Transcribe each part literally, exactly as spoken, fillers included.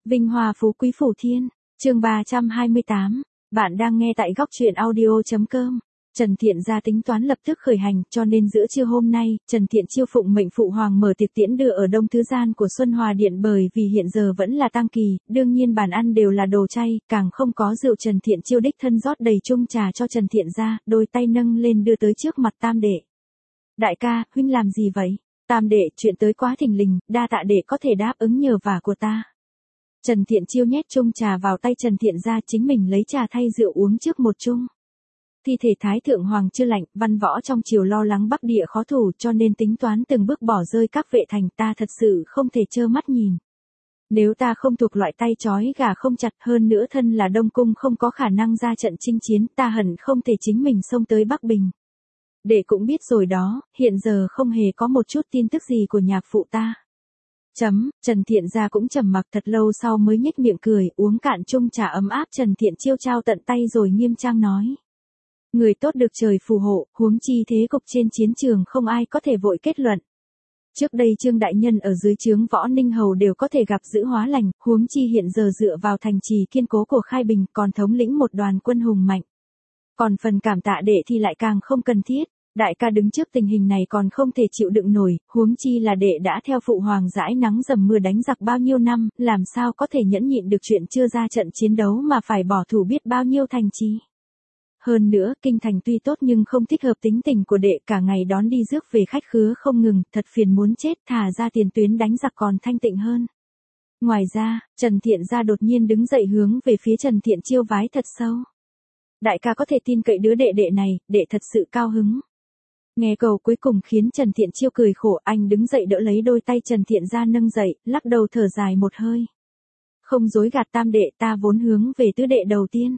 Vinh hoa phú quý phủ thiên, chương ba trăm hai mươi tám, bạn đang nghe tại góc truyện audio.com. Trần Thiện gia tính toán lập tức khởi hành, cho nên giữa trưa hôm nay, Trần Thiện chiêu phụng mệnh phụ hoàng mở tiệc tiễn đưa ở Đông Thứ Gian của Xuân Hòa Điện, bởi vì hiện giờ vẫn là tang kỳ, đương nhiên bàn ăn đều là đồ chay, càng không có rượu. Trần Thiện chiêu đích thân rót đầy chung trà cho Trần Thiện gia, đôi tay nâng lên đưa tới trước mặt tam đệ. Đại ca, huynh làm gì vậy? Tam đệ, chuyện tới quá thình lình, đa tạ đệ có thể đáp ứng nhờ vả của ta. Trần Thiện chiêu nhét chung trà vào tay Trần Thiện gia, chính mình lấy trà thay rượu uống trước một chung. Thi thể Thái Thượng Hoàng chưa lạnh, văn võ trong triều lo lắng Bắc Địa khó thủ, cho nên tính toán từng bước bỏ rơi các vệ thành, ta thật sự không thể trơ mắt nhìn. Nếu ta không thuộc loại tay trói gà không chặt, hơn nữa thân là Đông Cung không có khả năng ra trận chinh chiến, ta hận không thể chính mình xông tới Bắc Bình. Đệ cũng biết rồi đó, hiện giờ không hề có một chút tin tức gì của nhạc phụ ta. Chấm, Trần Thiện gia cũng trầm mặc thật lâu sau mới nhếch miệng cười, uống cạn chung trà ấm áp. Trần Thiện chiêu trao tận tay rồi nghiêm trang nói. Người tốt được trời phù hộ, huống chi thế cục trên chiến trường không ai có thể vội kết luận. Trước đây Trương đại nhân ở dưới trướng Võ Ninh Hầu đều có thể gặp giữ hóa lành, huống chi hiện giờ dựa vào thành trì kiên cố của Khai Bình còn thống lĩnh một đoàn quân hùng mạnh. Còn phần cảm tạ đệ thì lại càng không cần thiết. Đại ca đứng trước tình hình này còn không thể chịu đựng nổi, huống chi là đệ đã theo phụ hoàng dãi nắng dầm mưa đánh giặc bao nhiêu năm, làm sao có thể nhẫn nhịn được chuyện chưa ra trận chiến đấu mà phải bỏ thủ biết bao nhiêu thành trì. Hơn nữa, kinh thành tuy tốt nhưng không thích hợp tính tình của đệ, cả ngày đón đi rước về khách khứa không ngừng, thật phiền muốn chết, thả ra tiền tuyến đánh giặc còn thanh tịnh hơn. Ngoài ra, Trần Thiện gia đột nhiên đứng dậy hướng về phía Trần Thiện chiêu vái thật sâu. Đại ca có thể tin cậy đứa đệ đệ này, đệ thật sự cao hứng. Nghe cầu cuối cùng khiến Trần Thiện chiêu cười khổ, anh đứng dậy đỡ lấy đôi tay Trần Thiện gia nâng dậy, lắc đầu thở dài một hơi. Không dối gạt tam đệ, ta vốn hướng về tứ đệ đầu tiên.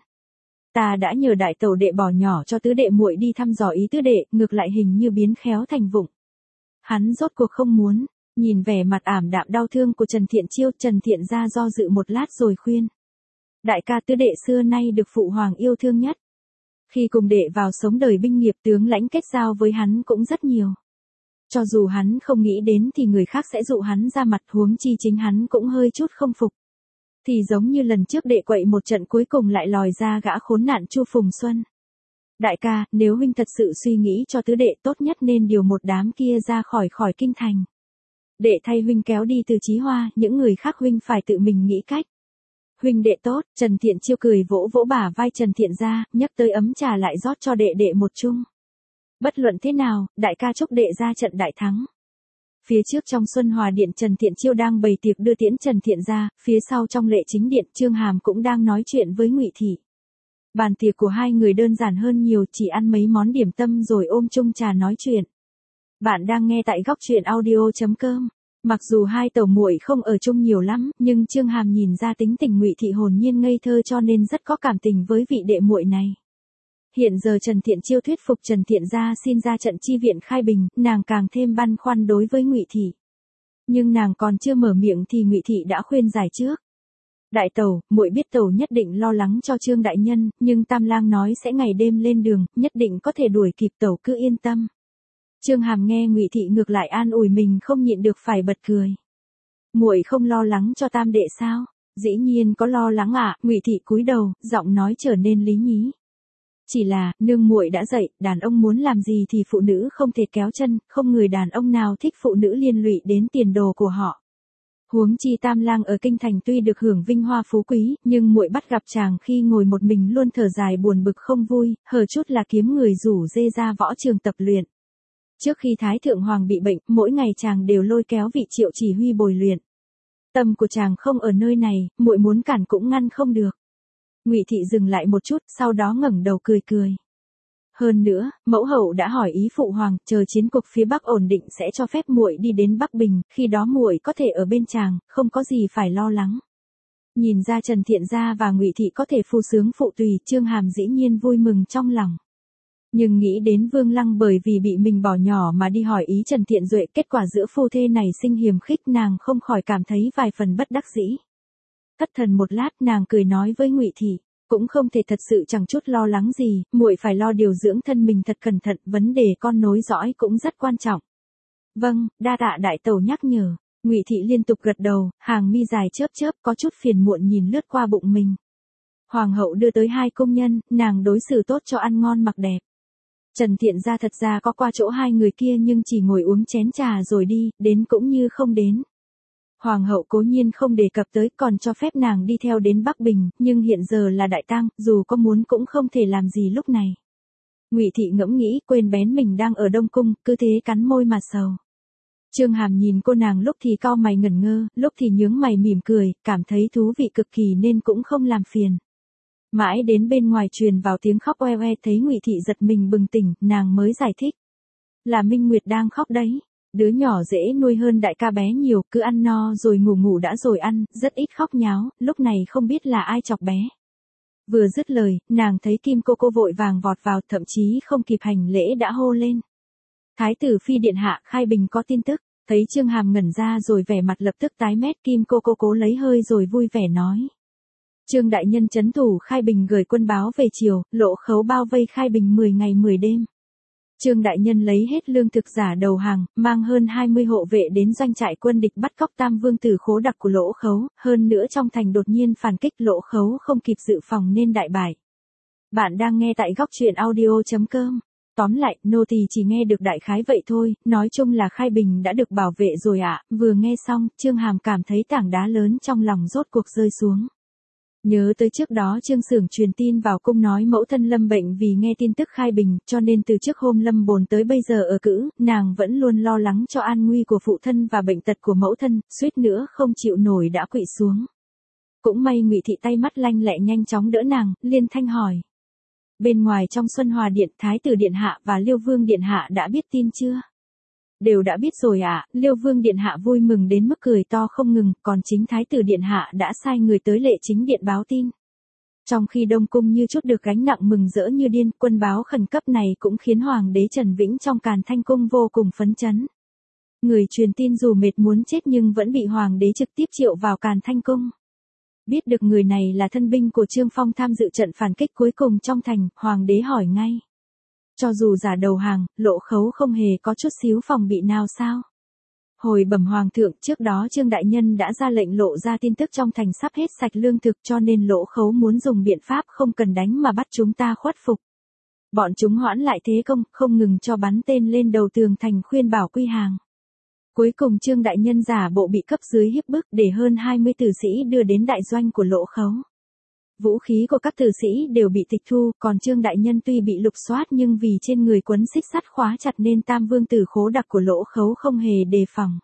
Ta đã nhờ đại tẩu đệ bỏ nhỏ cho tứ đệ muội đi thăm dò ý tứ đệ, ngược lại hình như biến khéo thành vụng. Hắn rốt cuộc không muốn. Nhìn vẻ mặt ảm đạm đau thương của Trần Thiện chiêu, Trần Thiện gia do dự một lát rồi khuyên. Đại ca tứ đệ xưa nay được phụ hoàng yêu thương nhất. Khi cùng đệ vào sống đời binh nghiệp, tướng lãnh kết giao với hắn cũng rất nhiều. Cho dù hắn không nghĩ đến thì người khác sẽ dụ hắn ra mặt, huống chi chính hắn cũng hơi chút không phục. Thì giống như lần trước đệ quậy một trận cuối cùng lại lòi ra gã khốn nạn Chu Phùng Xuân. Đại ca, nếu huynh thật sự suy nghĩ cho tứ đệ, tốt nhất nên điều một đám kia ra khỏi khỏi kinh thành. Đệ thay huynh kéo đi Từ Chí Hoa, những người khác huynh phải tự mình nghĩ cách. Huynh đệ tốt. Trần Thiện chiêu cười vỗ vỗ bả vai Trần Thiện gia, nhấc tới ấm trà lại rót cho đệ đệ một chung. Bất luận thế nào, đại ca chúc đệ ra trận đại thắng. Phía trước trong Xuân Hòa Điện, Trần Thiện chiêu đang bày tiệc đưa tiễn Trần Thiện gia, phía sau trong Lệ Chính Điện, Trương Hàm cũng đang nói chuyện với Ngụy Thị. Bàn tiệc của hai người đơn giản hơn nhiều, chỉ ăn mấy món điểm tâm rồi ôm chung trà nói chuyện. Bạn đang nghe tại góc truyện audio.com. Mặc dù hai tẩu muội không ở chung nhiều lắm, nhưng Trương Hàm nhìn ra tính tình Ngụy Thị hồn nhiên ngây thơ, cho nên rất có cảm tình với vị đệ muội này. Hiện giờ Trần Thiện chiêu thuyết phục Trần Thiện gia xin ra trận chi viện Khai Bình, nàng càng thêm băn khoăn đối với Ngụy Thị. Nhưng nàng còn chưa mở miệng thì Ngụy Thị đã khuyên giải trước. Đại tẩu, muội biết tẩu nhất định lo lắng cho Trương đại nhân, nhưng Tam lang nói sẽ ngày đêm lên đường, nhất định có thể đuổi kịp, tẩu cứ yên tâm. Trương Hàm nghe Ngụy Thị ngược lại an ủi mình không nhịn được phải bật cười. Muội không lo lắng cho tam đệ sao? Dĩ nhiên có lo lắng ạ. À? Ngụy Thị cúi đầu, giọng nói trở nên lý nhí. Chỉ là, nương muội đã dạy, đàn ông muốn làm gì thì phụ nữ không thể kéo chân, không người đàn ông nào thích phụ nữ liên lụy đến tiền đồ của họ. Huống chi Tam lang ở kinh thành tuy được hưởng vinh hoa phú quý, nhưng muội bắt gặp chàng khi ngồi một mình luôn thở dài buồn bực không vui, hở chút là kiếm người rủ dê ra võ trường tập luyện. Trước khi Thái Thượng Hoàng bị bệnh, mỗi ngày chàng đều lôi kéo vị Triệu chỉ huy bồi luyện. Tâm của chàng không ở nơi này, muội muốn cản cũng ngăn không được. Ngụy Thị dừng lại một chút, sau đó ngẩng đầu cười cười. Hơn nữa, mẫu hậu đã hỏi ý phụ hoàng, chờ chiến cục phía Bắc ổn định sẽ cho phép muội đi đến Bắc Bình, khi đó muội có thể ở bên chàng, không có gì phải lo lắng. Nhìn ra Trần Thiện gia và Ngụy Thị có thể phu sướng phụ tùy, Trương Hàm dĩ nhiên vui mừng trong lòng. Nhưng nghĩ đến Vương Lăng bởi vì bị mình bỏ nhỏ mà đi hỏi ý Trần Thiện Duệ, kết quả giữa phu thê này sinh hiềm khích, nàng không khỏi cảm thấy vài phần bất đắc dĩ. Thất thần một lát, nàng cười nói với Ngụy Thị, cũng không thể thật sự chẳng chút lo lắng gì, muội phải lo điều dưỡng thân mình thật cẩn thận, vấn đề con nối dõi cũng rất quan trọng. Vâng, đa tạ đại tẩu nhắc nhở. Ngụy Thị liên tục gật đầu, hàng mi dài chớp chớp có chút phiền muộn nhìn lướt qua bụng mình. Hoàng hậu đưa tới hai công nhân, nàng đối xử tốt cho ăn ngon mặc đẹp. Trần Thiện gia thật ra có qua chỗ hai người kia nhưng chỉ ngồi uống chén trà rồi đi, đến cũng như không đến. Hoàng hậu cố nhiên không đề cập tới còn cho phép nàng đi theo đến Bắc Bình, nhưng hiện giờ là đại tang, dù có muốn cũng không thể làm gì lúc này. Ngụy Thị ngẫm nghĩ, quên bén mình đang ở Đông Cung, cứ thế cắn môi mà sầu. Trương Hàm nhìn cô nàng lúc thì cau mày ngẩn ngơ, lúc thì nhướng mày mỉm cười, cảm thấy thú vị cực kỳ nên cũng không làm phiền. Mãi đến bên ngoài truyền vào tiếng khóc oe oe thấy Ngụy Thị giật mình bừng tỉnh, nàng mới giải thích. Là Minh Nguyệt đang khóc đấy. Đứa nhỏ dễ nuôi hơn đại ca bé nhiều, cứ ăn no rồi ngủ ngủ đã rồi ăn, rất ít khóc nháo, lúc này không biết là ai chọc bé. Vừa dứt lời, nàng thấy Kim cô cô vội vàng vọt vào, thậm chí không kịp hành lễ đã hô lên. Thái tử phi điện hạ, Khai Bình có tin tức. Thấy Trương Hàm ngẩn ra rồi vẻ mặt lập tức tái mét, Kim cô cô cố lấy hơi rồi vui vẻ nói. Trương đại nhân trấn thủ Khai Bình gửi quân báo về chiều, Lộ Khấu bao vây Khai Bình mười ngày mười đêm. Trương đại nhân lấy hết lương thực giả đầu hàng, mang hơn hai mươi hộ vệ đến doanh trại quân địch bắt cóc Tam Vương tử Khố Đặc của Lỗ Khấu, hơn nữa trong thành đột nhiên phản kích, Lỗ Khấu không kịp dự phòng nên đại bại. Bạn đang nghe tại góc truyện audio chấm com. Tóm lại, nô tỳ chỉ nghe được đại khái vậy thôi, nói chung là Khai Bình đã được bảo vệ rồi ạ. Vừa nghe xong, Trương Hàm cảm thấy tảng đá lớn trong lòng rốt cuộc rơi xuống. Nhớ tới trước đó Trương Xưởng truyền tin vào cung nói mẫu thân Lâm bệnh vì nghe tin tức Khai Bình, cho nên từ trước hôm Lâm bồn tới bây giờ ở cữ, nàng vẫn luôn lo lắng cho an nguy của phụ thân và bệnh tật của mẫu thân, suýt nữa không chịu nổi đã quỵ xuống. Cũng may Ngụy Thị tay mắt lanh lẹ nhanh chóng đỡ nàng, liên thanh hỏi. Bên ngoài trong Xuân Hòa Điện, Thái tử Điện Hạ và Liêu Vương Điện Hạ đã biết tin chưa? Đều đã biết rồi ạ, à, Liêu Vương Điện Hạ vui mừng đến mức cười to không ngừng, còn chính Thái tử Điện Hạ đã sai người tới Lệ Chính Điện báo tin. Trong khi Đông Cung như chút được gánh nặng mừng rỡ như điên, quân báo khẩn cấp này cũng khiến Hoàng đế Trần Vĩnh trong Càn Thanh Cung vô cùng phấn chấn. Người truyền tin dù mệt muốn chết nhưng vẫn bị Hoàng đế trực tiếp triệu vào Càn Thanh Cung. Biết được người này là thân binh của Trương Phong tham dự trận phản kích cuối cùng trong thành, Hoàng đế hỏi ngay. Cho dù giả đầu hàng, Lộ Khấu không hề có chút xíu phòng bị nào sao? Hồi bẩm Hoàng thượng, trước đó Trương Đại Nhân đã ra lệnh lộ ra tin tức trong thành sắp hết sạch lương thực cho nên Lộ Khấu muốn dùng biện pháp không cần đánh mà bắt chúng ta khuất phục. Bọn chúng hoãn lại thế công, không ngừng cho bắn tên lên đầu tường thành khuyên bảo quy hàng. Cuối cùng Trương Đại Nhân giả bộ bị cấp dưới hiếp bức để hơn hai mươi tử sĩ đưa đến đại doanh của Lộ Khấu. Vũ khí của các tử sĩ đều bị tịch thu, còn Trương Đại Nhân tuy bị lục soát nhưng vì trên người quấn xích sắt khóa chặt nên Tam Vương tử Khố Đặc của Lỗ Khấu không hề đề phòng.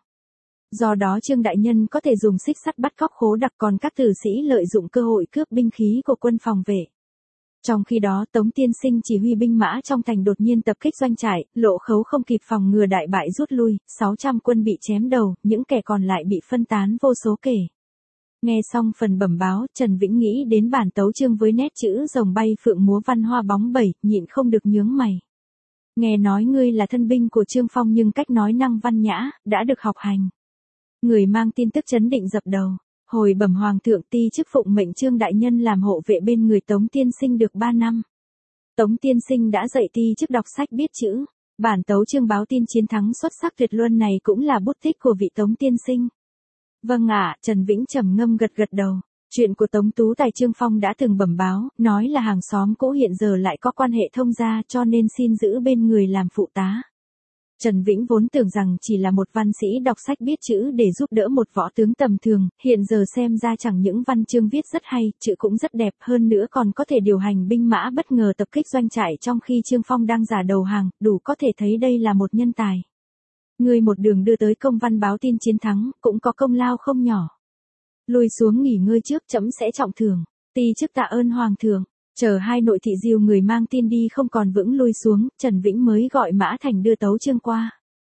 Do đó Trương Đại Nhân có thể dùng xích sắt bắt cóc Khố Đặc, còn các tử sĩ lợi dụng cơ hội cướp binh khí của quân phòng vệ. Trong khi đó Tống Tiên Sinh chỉ huy binh mã trong thành đột nhiên tập kích doanh trại, Lộ Khấu không kịp phòng ngừa đại bại rút lui, sáu trăm quân bị chém đầu, những kẻ còn lại bị phân tán vô số kể. Nghe xong phần bẩm báo, Trần Vĩnh nghĩ đến bản tấu chương với nét chữ rồng bay phượng múa văn hoa bóng bẩy, nhịn không được nhướng mày. Nghe nói ngươi là thân binh của Trương Phong nhưng cách nói năng văn nhã, đã được học hành. Người mang tin tức chấn định dập đầu. Hồi bẩm Hoàng thượng, ti chức phụng mệnh Trương Đại Nhân làm hộ vệ bên người Tống Tiên Sinh được ba năm. Tống Tiên Sinh đã dạy ti chức đọc sách biết chữ. Bản tấu chương báo tin chiến thắng xuất sắc tuyệt luân này cũng là bút tích của vị Tống Tiên Sinh. Vâng ạ, Trần Vĩnh trầm ngâm gật gật đầu. Chuyện của Tống Tú Tài Trương Phong đã từng bẩm báo, nói là hàng xóm cũ hiện giờ lại có quan hệ thông gia cho nên xin giữ bên người làm phụ tá. Trần Vĩnh vốn tưởng rằng chỉ là một văn sĩ đọc sách biết chữ để giúp đỡ một võ tướng tầm thường, hiện giờ xem ra chẳng những văn chương viết rất hay, chữ cũng rất đẹp, hơn nữa còn có thể điều hành binh mã bất ngờ tập kích doanh trại trong khi Trương Phong đang giả đầu hàng, đủ có thể thấy đây là một nhân tài. Ngươi một đường đưa tới công văn báo tin chiến thắng, cũng có công lao không nhỏ. Lùi xuống nghỉ ngơi trước, trẫm sẽ trọng thưởng. Ti chức tạ ơn Hoàng thượng. Chờ hai nội thị diều người mang tin đi không còn vững lui xuống, Trần Vĩnh mới gọi Mã Thành đưa tấu chương qua.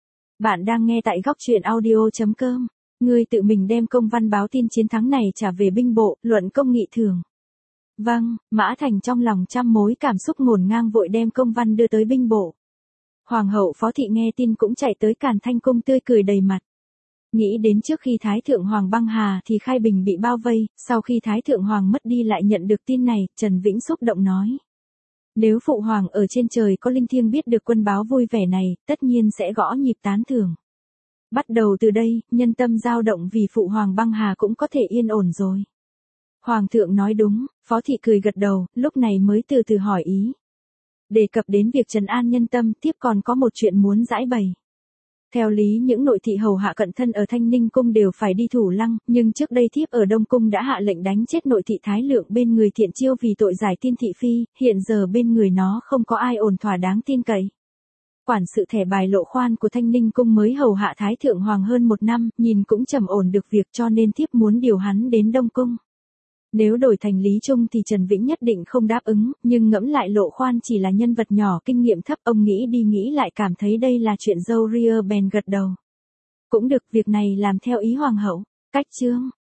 Bạn đang nghe tại góc truyện audio chấm com. Ngươi tự mình đem công văn báo tin chiến thắng này trả về binh bộ, luận công nghị thưởng. Vâng, Mã Thành trong lòng trăm mối cảm xúc ngổn ngang vội đem công văn đưa tới binh bộ. Hoàng hậu Phó Thị nghe tin cũng chạy tới Càn Thanh Cung tươi cười đầy mặt. Nghĩ đến trước khi Thái Thượng Hoàng băng hà thì Khai Bình bị bao vây, sau khi Thái Thượng Hoàng mất đi lại nhận được tin này, Trần Vĩnh xúc động nói. Nếu Phụ Hoàng ở trên trời có linh thiêng biết được quân báo vui vẻ này, tất nhiên sẽ gõ nhịp tán thưởng. Bắt đầu từ đây, nhân tâm dao động vì phụ hoàng băng hà cũng có thể yên ổn rồi. Hoàng thượng nói đúng, Phó Thị cười gật đầu, lúc này mới từ từ hỏi ý. Đề cập đến việc trấn an nhân tâm, thiếp còn có một chuyện muốn giải bày. Theo lý những nội thị hầu hạ cận thân ở Thanh Ninh Cung đều phải đi thủ lăng, nhưng trước đây thiếp ở Đông Cung đã hạ lệnh đánh chết nội thị Thái Lượng bên người Thiện Chiêu vì tội giải tin thị phi, hiện giờ bên người nó không có ai ổn thỏa đáng tin cậy. Quản sự thẻ bài Lộ Khoan của Thanh Ninh Cung mới hầu hạ Thái Thượng Hoàng hơn một năm, nhìn cũng trầm ổn được việc cho nên thiếp muốn điều hắn đến Đông Cung. Nếu đổi thành Lý Trung thì Trần Vĩnh nhất định không đáp ứng, nhưng ngẫm lại Lộ Khoan chỉ là nhân vật nhỏ kinh nghiệm thấp, ông nghĩ đi nghĩ lại cảm thấy đây là chuyện dâu ria bèn gật đầu. Cũng được, việc này làm theo ý hoàng hậu. Cách chương